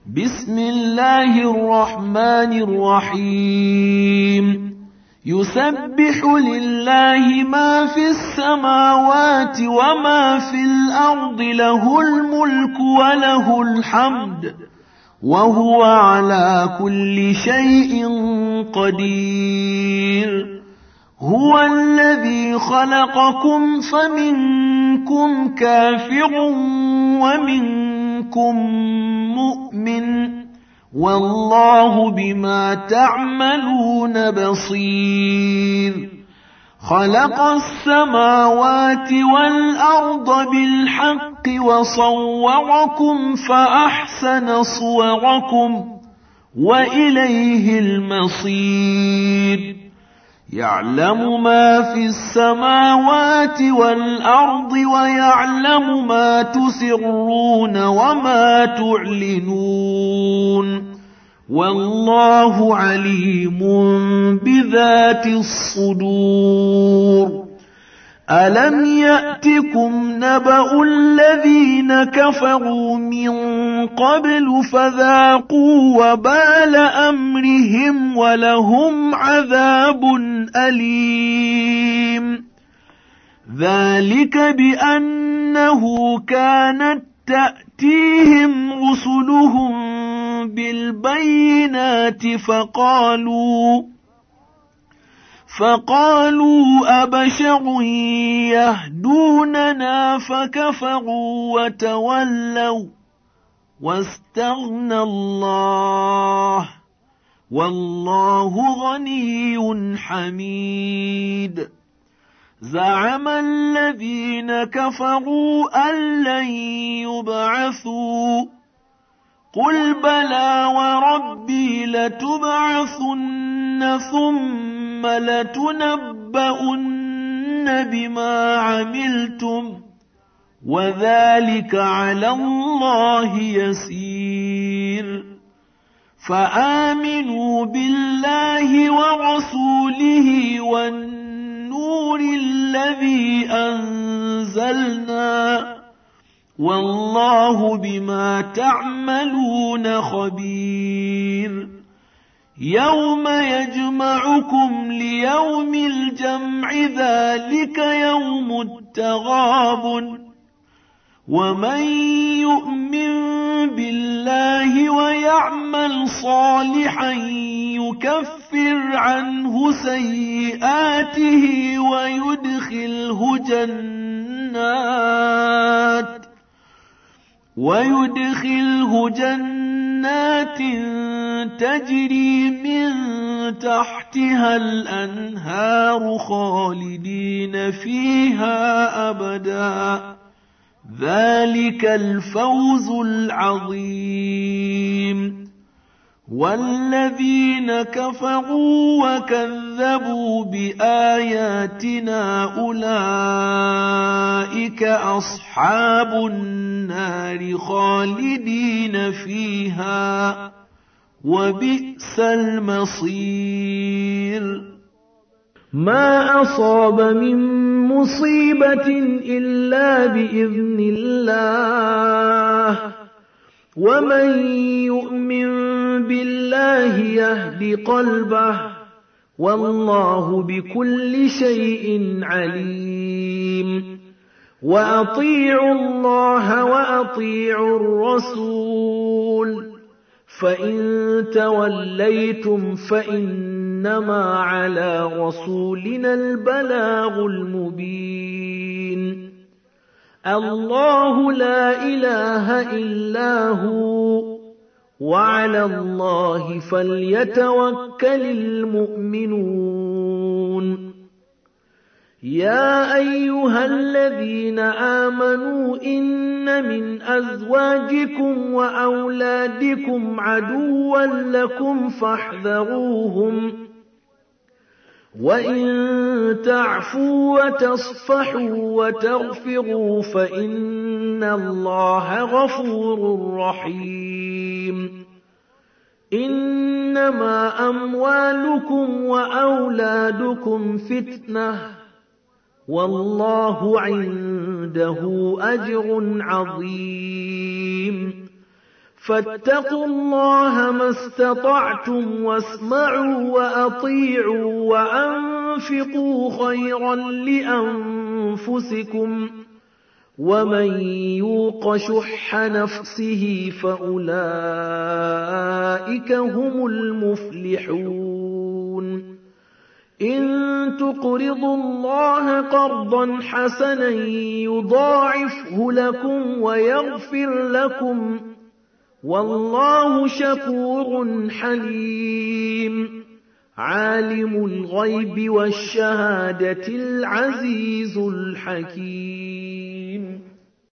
بسم الله الرحمن الرحيم يسبح لله ما في السماوات وما في الأرض له الملك وله الحمد وهو على كل شيء قدير هو الذي خلقكم فمنكم كافر ومنكم مؤمن والله بما تعملون بصير خلق السماوات والأرض بالحق وصوركم فأحسن صوركم وإليه المصير يعلم ما في السماوات والأرض ويعلم ما تسرون وما تعلنون والله عليم بذات الصدور ألم يأتكم نبأ الذين كفروا من قبل فذاقوا وبال أمرهم ولهم عذاب أليم ذلك بأنه كانت تأتيهم رسلهم بالبينات فقالوا أبشر يهدوننا فكفروا وتولوا واستغنى الله والله غني حميد زعم الذين كفروا أن لن يبعثوا قل بلى وربي لتبعثن ثم لتنبؤن بما عملتم وذلك على الله يسير فآمنوا بالله ورسوله والنور الذي أنزلنا والله بما تعملون خبير يوم يجمعكم ليوم الجمع ذلك يوم التغابن ومن يؤمن بالله ويعمل صالحا يكفر عنه سيئاته ويدخله جنات تجري من تحتها الأنهار خالدين فيها أبدا ذلك الفوز العظيم والذين كفروا وكذبوا بآياتنا أولئك أصحاب النار خالدين فيها وبئس المصير ما أصاب من مصيبة إلا بإذن الله ومن يؤمن بالله يهد قلبه والله بكل شيء عليم وأطيعوا الله وأطيعوا الرسول فإن توليتم فإنما على رسولنا البلاغ المبين الله لا إله إلا هو وعلى الله فليتوكل المؤمنون يا أيها الذين آمنوا إن من أزواجكم وأولادكم عدوا لكم فاحذروهم وإن تعفوا وتصفحوا وتغفروا فإن الله غفور رحيم إنما أموالكم وأولادكم فتنة والله عنده أجر عظيم فاتقوا الله ما استطعتم واسمعوا وأطيعوا وأنفقوا خيرا لأنفسكم ومن يوق شح نفسه فأولئك هم المفلحون إن تقرضوا الله قرضا حسنا يضاعفه لكم ويغفر لكم والله شكور حليم عالم الغيب والشهادة العزيز الحكيم